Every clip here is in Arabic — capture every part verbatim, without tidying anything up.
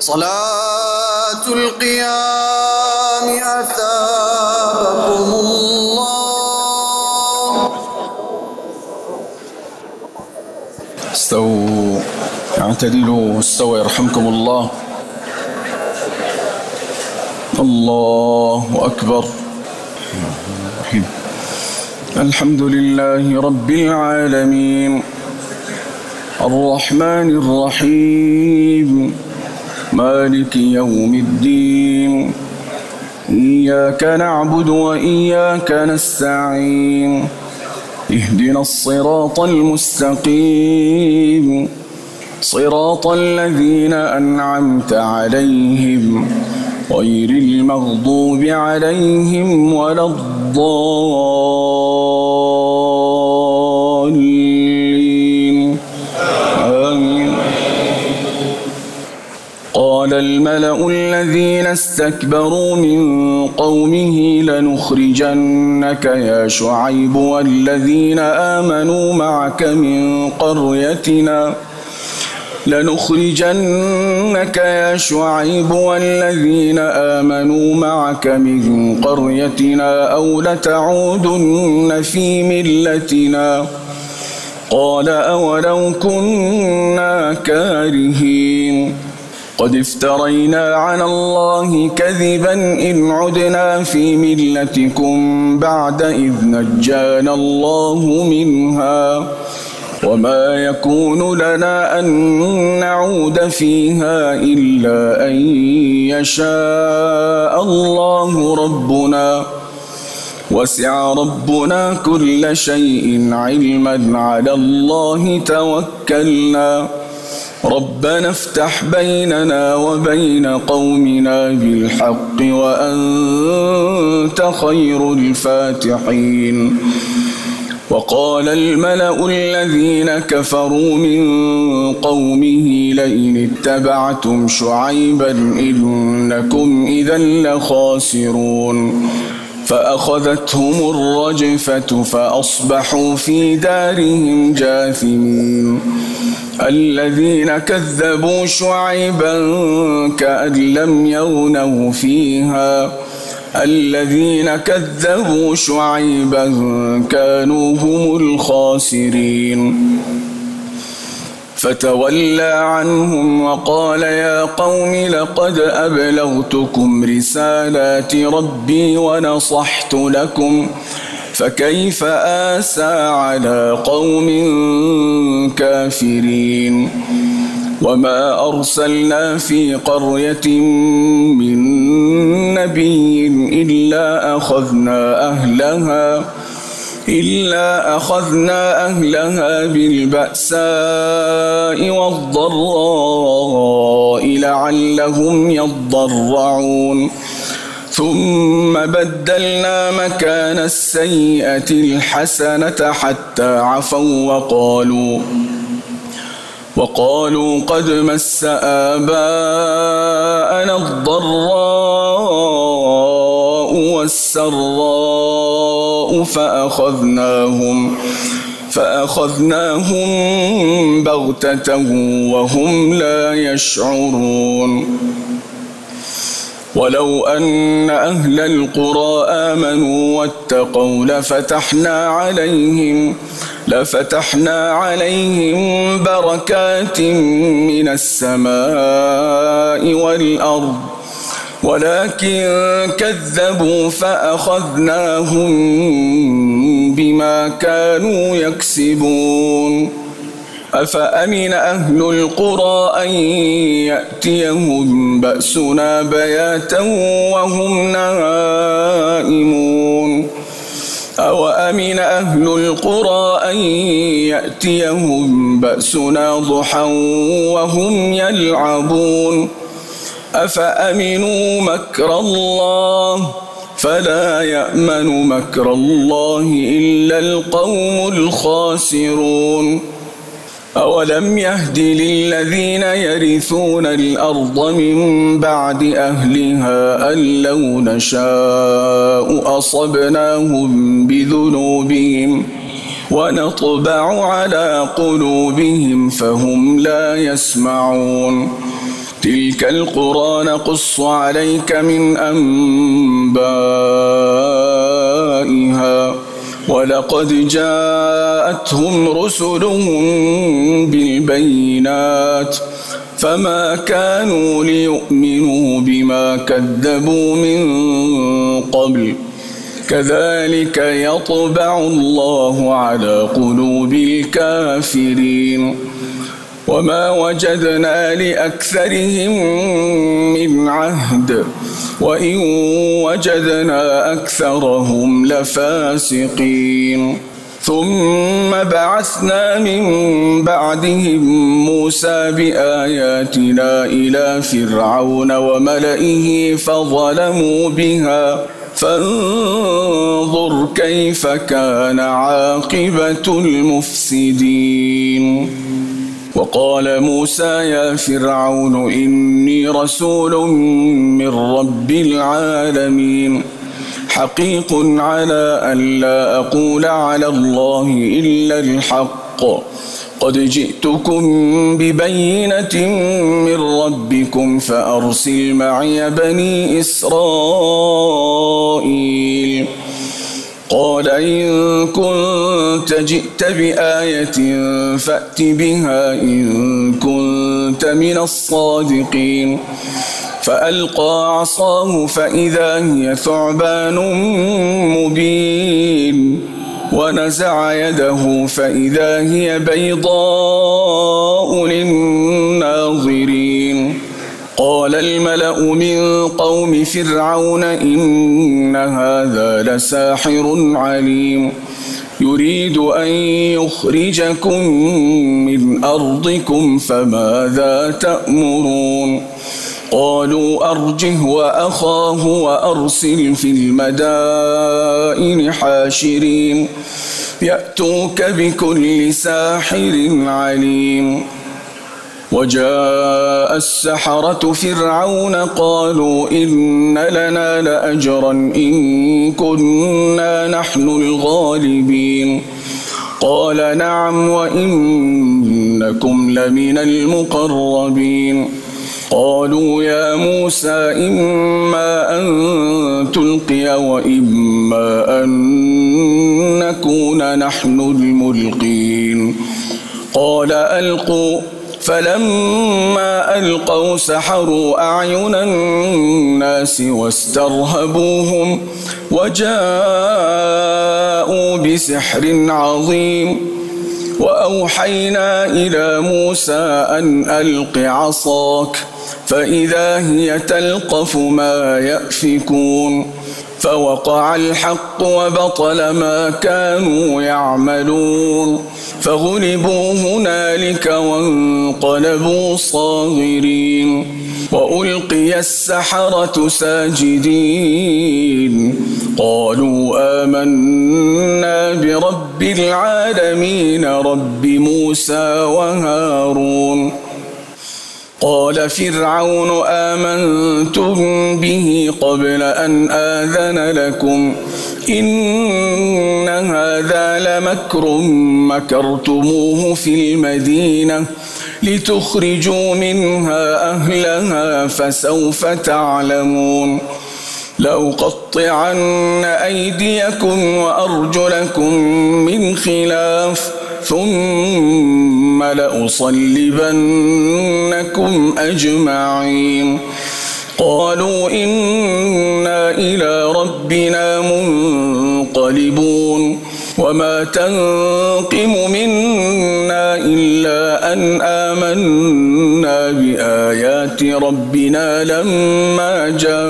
صلاة القيام أثابكم الله. استووا اعتدلوا استووا يرحمكم الله. الله أكبر. الحمد لله رب العالمين الرحمن الرحيم مالك يوم الدين إياك نعبد وإياك نستعين اهدنا الصراط المستقيم صراط الذين أنعمت عليهم غير المغضوب عليهم ولا الضالين آمين. قال الملأ الذين استكبروا من قومه لنخرجنك يا شعيب والذين آمنوا معك من قريتنا لنخرجنك يا شعيب والذين آمنوا معك من قريتنا أو لتعودن في ملتنا قال أولو كنا كارهين قد افترينا على الله كذبا إن عدنا في ملتكم بعد إذ نجانا الله منها وما يكون لنا أن نعود فيها إلا أن يشاء الله ربنا وسع ربنا كل شيء علما على الله توكلنا ربنا افتح بيننا وبين قومنا بالحق وأنت خير الفاتحين. وقال الملأ الذين كفروا من قومه لئن اتبعتم شعيبا إنكم إذا لخاسرون فأخذتهم الرجفة فأصبحوا في دارهم جاثمين. الذين كذبوا شعيبا كأن لم يغنوا فيها الذين كذبوا شعيبا كانوا هم الخاسرين. فتولى عنهم وقال يا قوم لقد أبلغتكم رسالات ربي ونصحت لكم فكيف آسى على قوم كافرين. وما أرسلنا في قرية من نبي إلا أخذنا أهلها إلا أخذنا أهلها بالبأساء والضراء لعلهم يضرعون ثم بدلنا مكان السيئة الحسنة حتى عفوا وقالوا وقالوا قد مس آباءنا الضراء والسراء فأخذناهم فأخذناهم بغتة وهم لا يشعرون. ولو أن أهل القرى آمنوا واتقوا لفتحنا عليهم لفتحنا عليهم بركات من السماء والأرض ولكن كذبوا فأخذناهم بما كانوا يكسبون. أفأمن أهل القرى أن يأتيهم بأسنا بياتا وهم نائمون أوأمن أهل القرى أن يأتيهم بأسنا ضحى وهم يلعبون أفأمنوا مكر الله فلا يأمن مكر الله إلا القوم الخاسرون. أولم يهد للذين يرثون الأرض من بعد أهلها أن لو نشاء أصبناهم بذنوبهم ونطبع على قلوبهم فهم لا يسمعون تلك القرى نقص عليك من أنبائها ولقد جاءتهم رسلهم بالبينات فما كانوا ليؤمنوا بما كذبوا من قبل كذلك يطبع الله على قلوب الكافرين وما وجدنا لأكثرهم من عهد وإن وجدنا أكثرهم لفاسقين ثم بعثنا من بعدهم موسى بآياتنا إلى فرعون وملئه فظلموا بها فانظر كيف كان عاقبة المفسدين وقال موسى يا فرعون إني رسول من رب العالمين حقيق على أن لا أقول على الله إلا الحق قد جئتكم ببينة من ربكم فأرسل معي بني إسرائيل قال إن كنت جئت بآية فأت بها إن كنت من الصادقين فألقى عصاه فإذا هي ثعبان مبين ونزع يده فإذا هي بيضاء للناظرين قال الملأ من قوم فرعون إن هذا لساحر عليم يريد أن يخرجكم من أرضكم فماذا تأمرون قالوا أرجه وأخاه وأرسل في المدائن حاشرين يأتوك بكل ساحر عليم وجاء السحرة فرعون قالوا إن لنا لأجرا إن كنا نحن الغالبين قال نعم وإنكم لمن المقربين قالوا يا موسى إما أن تلقي وإما أن نكون نحن الملقين قال ألقوا فلما ألقوا سحروا أعين الناس واسترهبوهم وجاءوا بسحر عظيم وأوحينا إلى موسى أن ألق عصاك فإذا هي تلقف ما يأفكون فوقع الحق وبطل ما كانوا يعملون فغلبوا هنالك وانقلبوا صاغرين وألقي السحرة ساجدين قالوا آمنا برب العالمين رب موسى وهارون قال فرعون آمنتم به قبل أن آذن لكم إن هذا لمكر مكرتموه في المدينة لتخرجوا منها أهلها فسوف تعلمون لأقطعن أيديكم وأرجلكم من خلاف ثم لأصلبنكم أجمعين قالوا إنا إلى ربنا منقلبون وما تنقم منا إلا أن آمنا بآيات ربنا لما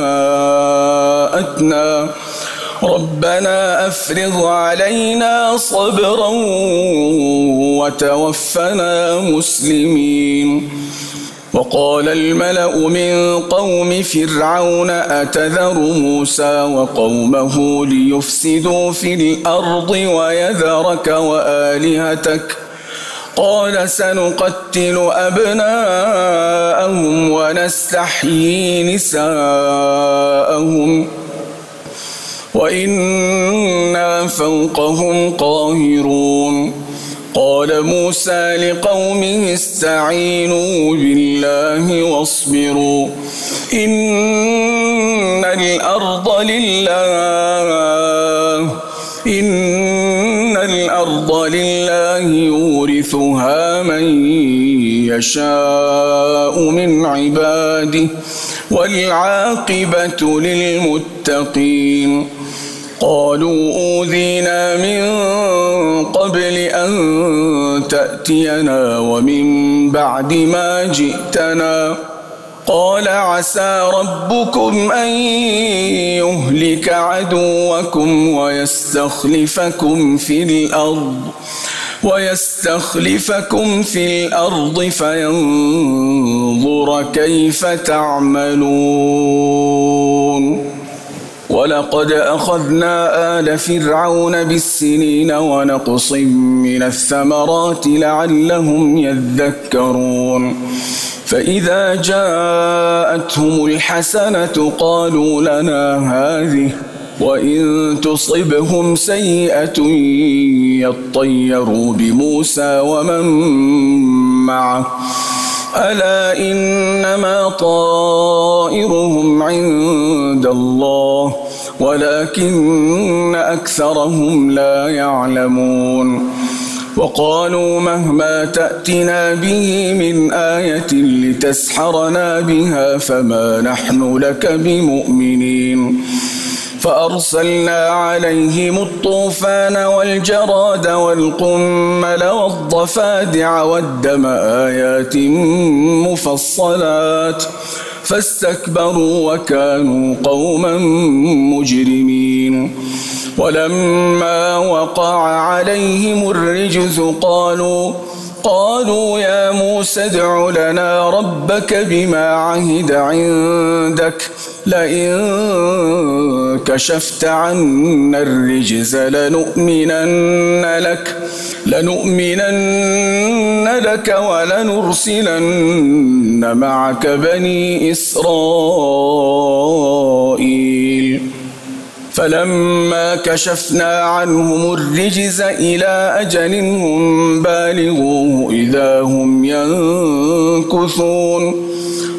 جاءتنا ربنا أفرغ علينا صبرا وتوفنا مسلمين وقال الملأ من قوم فرعون أتذر موسى وقومه ليفسدوا في الأرض ويذرك وآلهتك قال سنقتل أبناءهم ونستحيي نساءهم وإنا فوقهم قاهرون قال موسى لقومه استعينوا بالله واصبروا إن الأرض لله إن الأرض لله يورثها من يشاء من عباده والعاقبة للمتقين قالوا أوذينا من قبل أن تأتينا ومن بعد ما جئتنا قال عسى ربكم أن يهلك عدوكم ويستخلفكم في الأرض ويستخلفكم في الأرض فينظر كيف تعملون ولقد أخذنا آل فرعون بالسنين ونقص من الثمرات لعلهم يذكرون فإذا جاءتهم الحسنة قالوا لنا هذه وإن تصبهم سيئة يطيروا بموسى ومن معه ألا إنما طائرهم عند الله ولكن أكثرهم لا يعلمون وقالوا مهما تأتنا به من آية لتسحرنا بها فما نحن لك بمؤمنين فأرسلنا عليهم الطوفان والجراد والقمل والضفادع والدم آيات مفصلات فاستكبروا وكانوا قوما مجرمين ولما وقع عليهم الرجز قالوا قالوا يا موسى ادع لنا ربك بما عهد عندك لئن كشفت عنا الرجز لنؤمنن لك لنؤمنن لك ولنرسلن معك بني إسرائيل فلما كشفنا عنهم الرجز إلى أجل هم بالغوه إذا هم ينكثون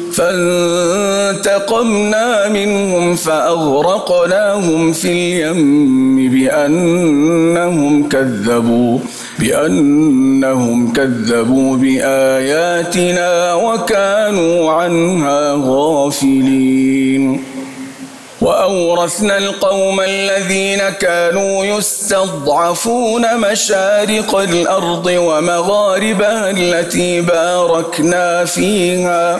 فانتقمنا منهم فأغرقناهم في اليم بأنهم كذبوا بأنهم كذبوا بآياتنا وكانوا عنها غافلين وأورثنا القوم الذين كانوا يستضعفون مشارق الأرض ومغاربها التي باركنا فيها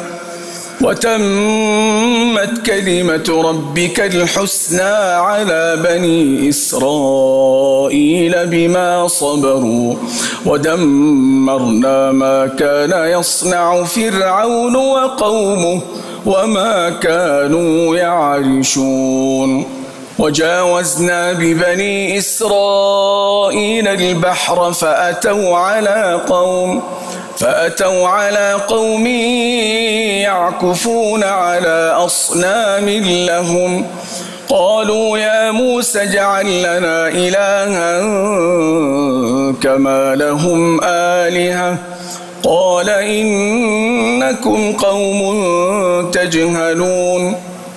وتمت كلمة ربك الحسنى على بني إسرائيل بما صبروا ودمرنا ما كان يصنع فرعون وقومه وما كانوا يعرشون وجاوزنا ببني إسرائيل البحر فأتوا على قوم فأتوا على قوم يعكفون على أصنام لهم قالوا يا موسى اجعل لنا إلها كما لهم آلهة قال إنكم قوم تجهلون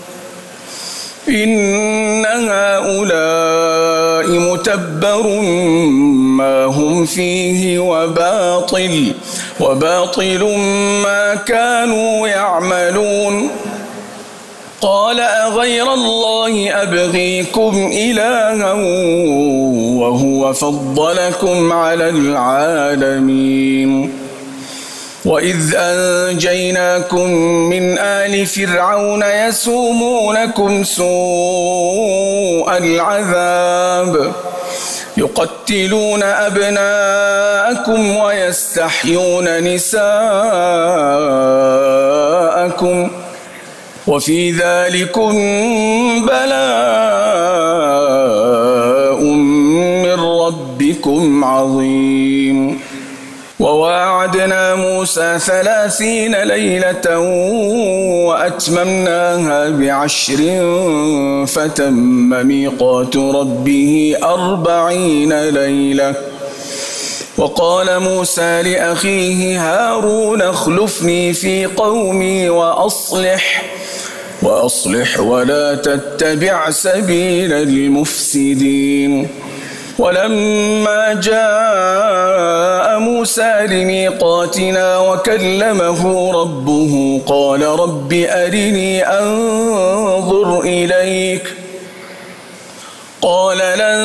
إن هؤلاء متبر ما هم فيه وباطل وباطل ما كانوا يعملون قال أغير الله أبغيكم إلها وهو فضلكم على العالمين وإذ أنجيناكم من آل فرعون يسومونكم سوء العذاب يقتلون أبناءكم ويستحيون نساءكم وفي ذلكم بلاء من ربكم عظيم وواعدنا موسى ثلاثين ليلة وأتممناها بعشر فتم ميقات ربه أربعين ليلة وقال موسى لأخيه هارون اخلفني في قومي وأصلح وأصلح ولا تتبع سبيل المفسدين. ولما جاء موسى لميقاتنا وكلمه ربه قال رب أرني أنظر إليك قال لن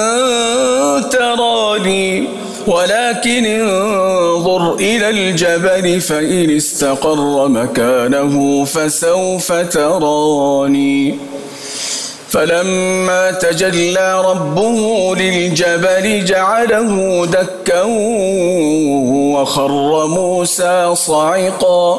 تراني ولكن انظر إلى الجبل فإن استقر مكانه فسوف تراني. فلما تجلى ربه للجبل جعله دكا وخر موسى صعقا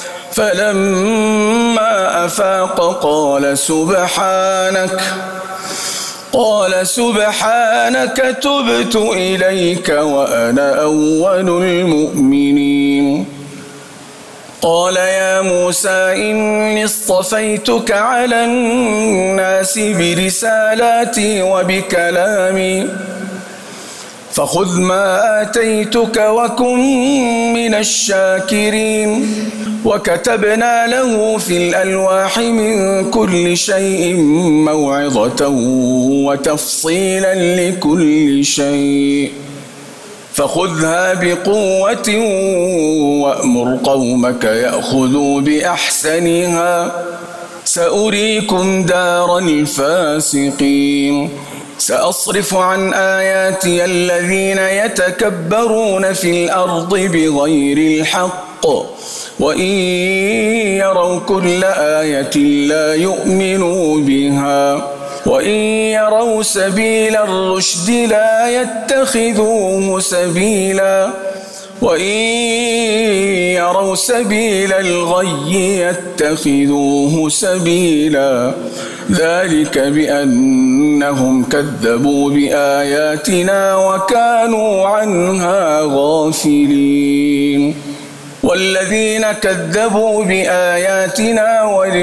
فلما أفاق قال سبحانك قال سبحانك تبت إليك وأنا أول المؤمنين. قال يا موسى إني اصطفيتك على الناس برسالاتي وبكلامي فخذ ما آتيتك وكن من الشاكرين. وكتبنا له في الألواح من كل شيء موعظة وتفصيلا لكل شيء فخذها بقوة وأمر قومك يأخذوا بأحسنها سأريكم دار الفاسقين. سأصرف عن آياتي الذين يتكبرون في الأرض بغير الحق وإن يروا كل آية لا يؤمنوا بها وإن يروا سبيل الرشد لا يتخذوه سبيلا وإن يروا سبيل الغي يتخذوه سبيلا ذلك بأنهم كذبوا بآياتنا وكانوا عنها غافلين. والذين كذبوا بآياتنا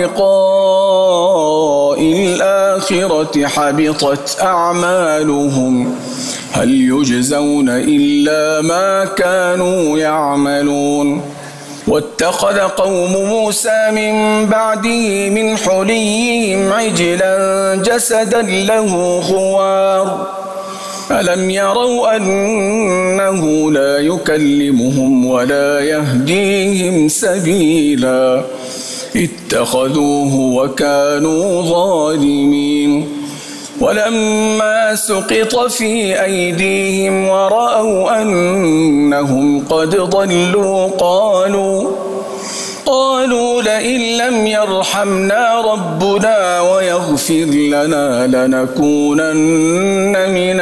ولقاء الآخرة حبطت أعمالهم هل يجزون إلا ما كانوا يعملون. واتخذ قوم موسى من بعده من حليهم عجلا جسدا له خوار ألم يروا أنه لا يكلمهم ولا يهديهم سبيلا اتخذوه وكانوا ظالمين. ولما سقط في أيديهم ورأوا أنهم قد ضلوا قالوا قالوا لئن لم يرحمنا ربنا ويغفر لنا لنكونن من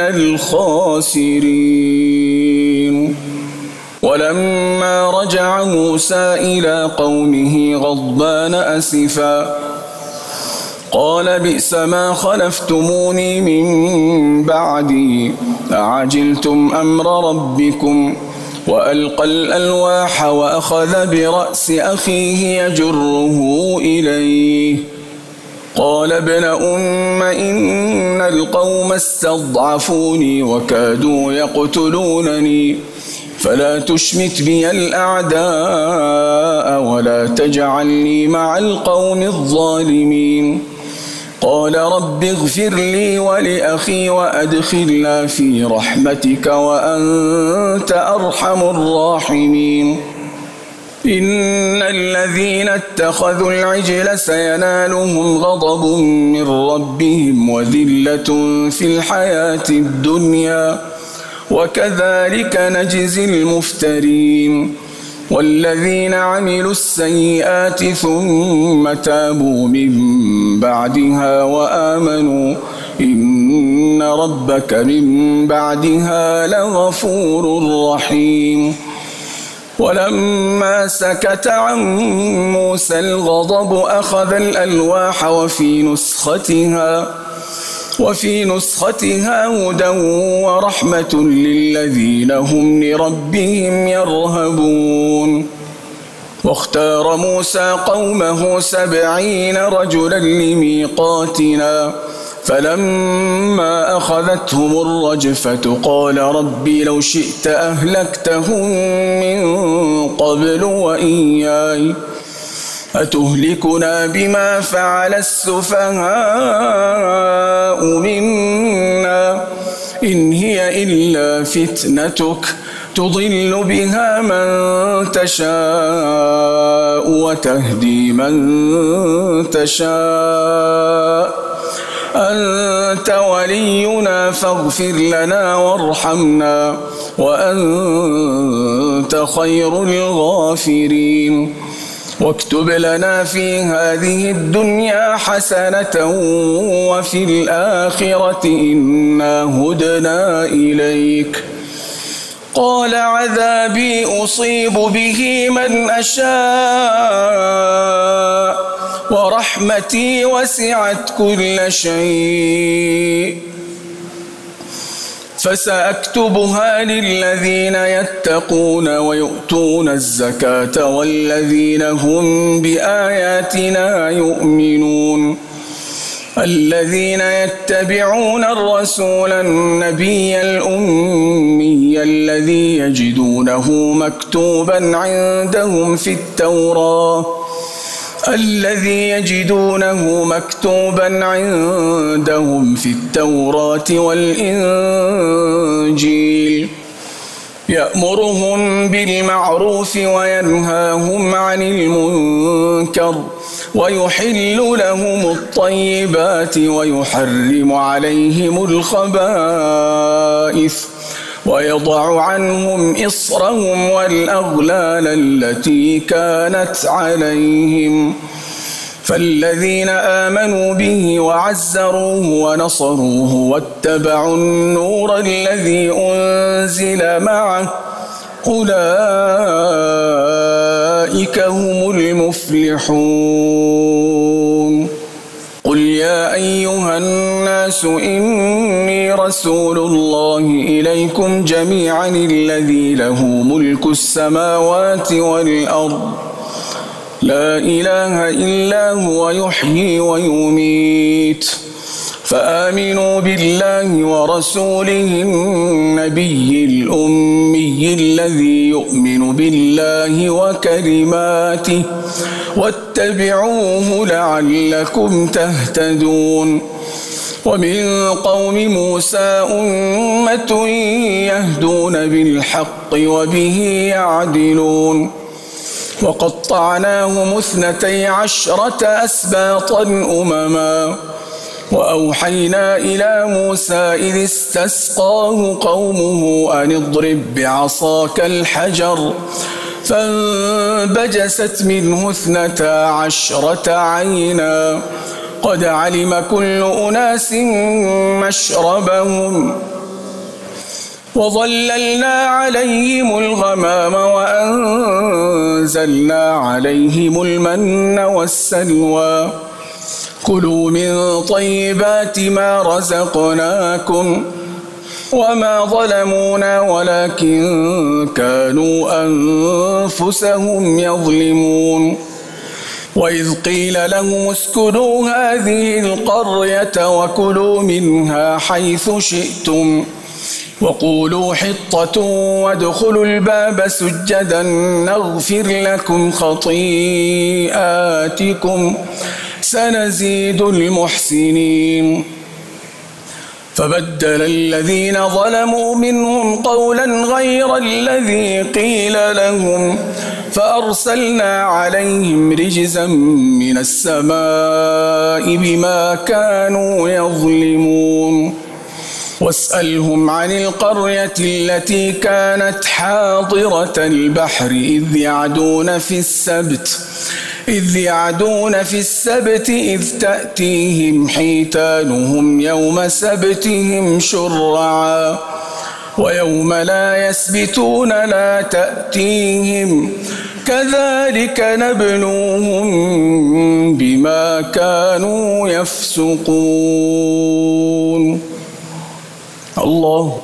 الخاسرين. ولما رجع موسى إلى قومه غضبان أسفا قال بئس ما خلفتموني من بعدي أعجلتم أمر ربكم وألقى الألواح وأخذ برأس أخيه يجره إليه قال ابن أم إن القوم استضعفوني وكادوا يقتلونني فلا تشمت بي الأعداء ولا تجعلني مع القوم الظالمين. قال رب اغفر لي ولأخي وأدخلنا في رحمتك وأنت أرحم الراحمين. إن الذين اتخذوا العجل سينالهم غضب من ربهم وذلة في الحياة الدنيا وكذلك نجزي المفترين. والذين عملوا السيئات ثم تابوا من بعدها وآمنوا إن ربك من بعدها لغفور رحيم. ولما سكت عن موسى الغضب أخذ الألواح وفي نسختها وفي نسختها هدى ورحمة للذين هم لربهم يرهبون. واختار موسى قومه سبعين رجلا لميقاتنا فلما أخذتهم الرجفة قال رب لو شئت أهلكتهم من قبل وإياي أتهلكنا بما فعل السفهاء منا إن هي إلا فتنتك تضل بها من تشاء وتهدي من تشاء أنت ولينا فاغفر لنا وارحمنا وأنت خير الغافرين واكتب لنا في هذه الدنيا حسنة وفي الآخرة إنا هدنا إليك قال عذابي أصيب به من أشاء ورحمتي وسعت كل شيء فسأكتبها للذين يتقون ويؤتون الزكاة والذين هم بآياتنا يؤمنون الذين يتبعون الرسول النبي الأمي الذي يجدونه مكتوبا عندهم في التوراة الذي يجدونه مكتوبا عندهم في التوراة والإنجيل يأمرهم بالمعروف وينهاهم عن المنكر ويحل لهم الطيبات ويحرم عليهم الخبائث ويضع عنهم إصرهم والأغلال التي كانت عليهم فالذين آمنوا به وعزروه ونصروه واتبعوا النور الذي أنزل معه أولئك هم المفلحون قل يا أيها الناس إني رسول الله إليكم جميعا الذي له ملك السماوات والأرض لا إله إلا هو يحيي ويميت فآمنوا بالله ورسوله النبي الأمي الذي يؤمن بالله وكلماته واتبعوه لعلكم تهتدون ومن قوم موسى أمة يهدون بالحق وبه يعدلون وقطعناهم اثنتي عشرة أسباطا أمما وأوحينا إلى موسى إذ استسقاه قومه أن اضرب بعصاك الحجر فانبجست منه اثنتا عشرة عينا قد علم كل أناس مشربهم وظللنا عليهم الغمام وأنزلنا عليهم المن والسلوى كلوا من طيبات ما رزقناكم وما ظلمونا ولكن كانوا أنفسهم يظلمون وإذ قيل لهم اسكنوا هذه القرية وكلوا منها حيث شئتم وقولوا حطة وادخلوا الباب سجدا نغفر لكم خطيئاتكم سنزيد المحسنين فبدل الذين ظلموا منهم قولا غير الذي قيل لهم فأرسلنا عليهم رجزا من السماء بما كانوا يظلمون واسألهم عن القرية التي كانت حاضرة البحر إذ يعدون في السبت إذ يعدون في السبت إذ تأتيهم حيتانهم يوم سبتهم شرعا ويوم لا يسبتون لا تأتيهم كذلك نبلوهم بما كانوا يفسقون الله